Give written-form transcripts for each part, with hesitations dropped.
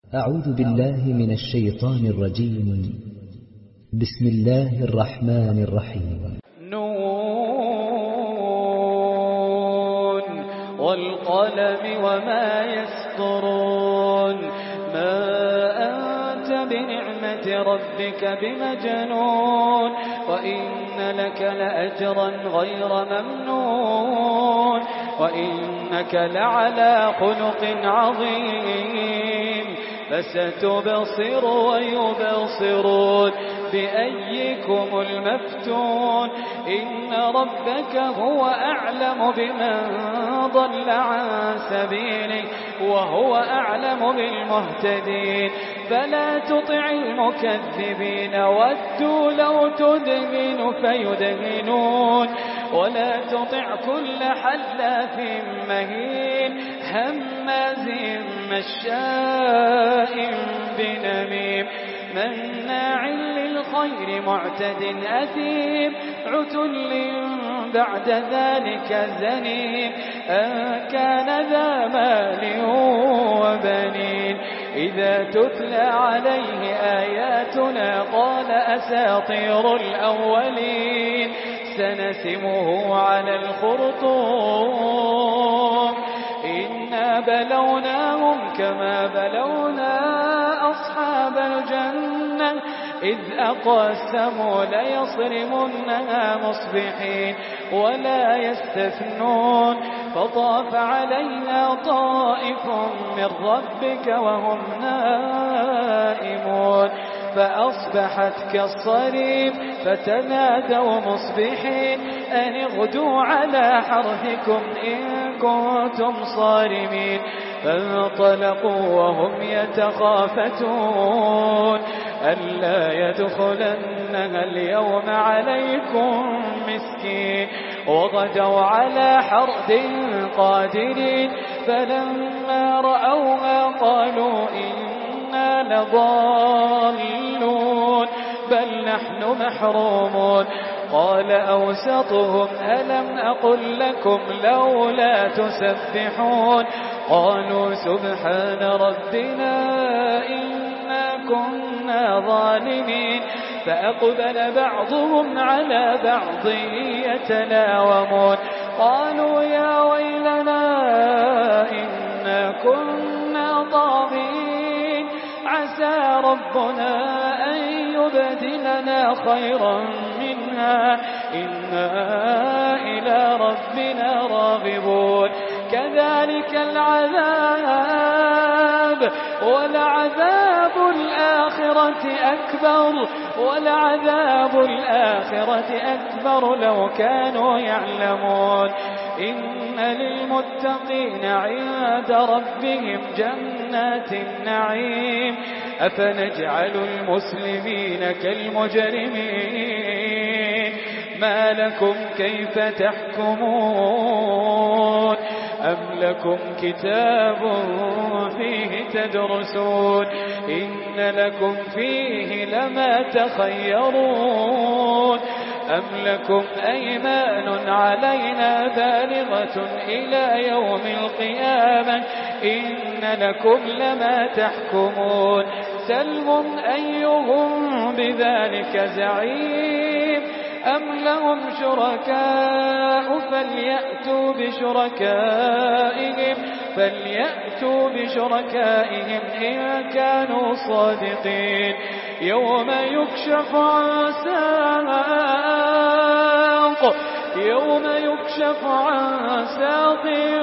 أعوذ بالله من الشيطان الرجيم. بسم الله الرحمن الرحيم. نون والقلم وما يسطرون. ما أنت بنعمة ربك بمجنون، وإن لك لأجرا غير ممنون، وإنك لعلى خلق عظيم. فستبصر ويبصرون بأيكم المفتون. إن ربك هو أعلم بمن ضل عن سبيله وهو أعلم بالمهتدين. فلا تطع المكذبين ودوا لو تدهن فيدهنون، ولا تطع كل حلاف مهين هماز مشاء بنميم مناع للخير معتد أثيم عتل بعد ذلك زنيم أن كان ذا مال وبنين. إذا تتلى عليه آياتنا قال أساطير الأولين. سنسمه على الخرطوم. إنا بلوناهم كما بلونا أصحاب الجنة إذ أقسموا ليصرمنها مصبحين ولا يستثنون. فطاف عليها طائف من ربك وهم نائمون فأصبحت كالصريم. فتنادوا مصبحين أن اغدوا على حرثكم إن كنتم صارمين. فانطلقوا وهم يتخافتون ألا يدخلنها اليوم عليكم مسكين. وغدوا على حرد قادرين. فلما رأوها قالوا إنا لضالون بل نحن محرومون. قال أوسطهم ألم أقل لكم لولا تسبحون. قالوا سبحان ربنا إنا كنا ظالمين. فأقبل بعضهم على بعض يتلاومون. قالوا يا ويلنا إنا كنا طاغين. عسى ربنا أن يبدلنا خيرا منها إنا إلى ربنا راغبون. كذلك العذاب ولعذاب الآخرة أكبر ولعذاب الآخرة أكبر لو كانوا يعلمون. إن للمتقين عند ربهم جنات النعيم. أفنجعل المسلمين كالمجرمين. ما لكم كيف تحكمون. أم لكم كتاب فيه تدرسون. إن لكم فيه لما تخيرون. أم لكم أيمان علينا بالغة إلى يوم القيامة. إن لكم لما تحكمون. سلهم أيهم بذلك زعيم. أم لهم شركاء فليأتوا بشركائهم إن كانوا صادقين. يوم يكشف عن ساق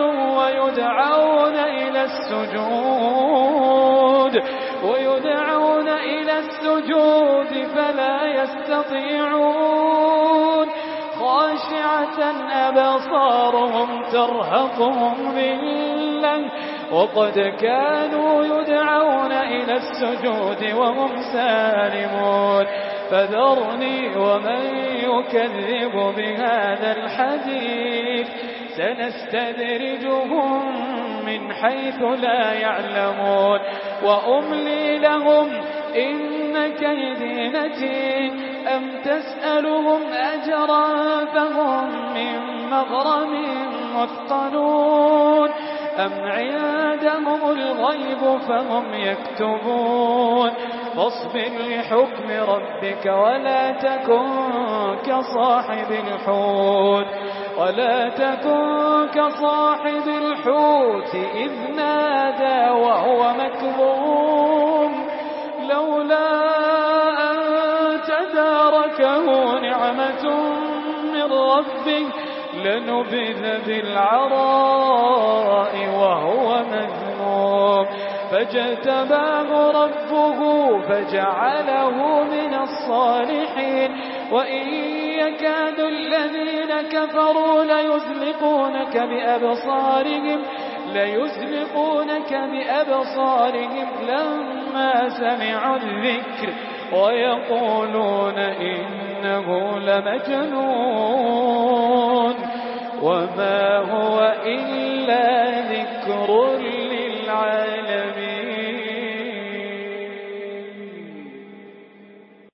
ويدعون إلى السجود فلا يستطيعون. خاشعة أبصارهم ترهقهم ذلة وقد كانوا يدعون إلى السجود وهم سالمون. فذرني ومن يكذب بهذا الحديث سنستدرجهم من حيث لا يعلمون وأملي لهم إن كيدي متين. أم تسألهم أجرا فهم من مغرم مثقلون. أم عندهم الغيب فهم يكتبون فاصبر لحكم ربك ولا تكن كصاحب الحوت إذ نادى وهو مكظوم لولا أن تداركه نعمة من ربه لنبذ بالعراء وهو مذموم فاجتباه ربه فجعله من الصالحين وإن يكاد الذين كفروا ليزلقونك بأبصارهم لما سمعوا الذكر ويقولون إنه لمجنون وما هو إلا ذكر للعالمين.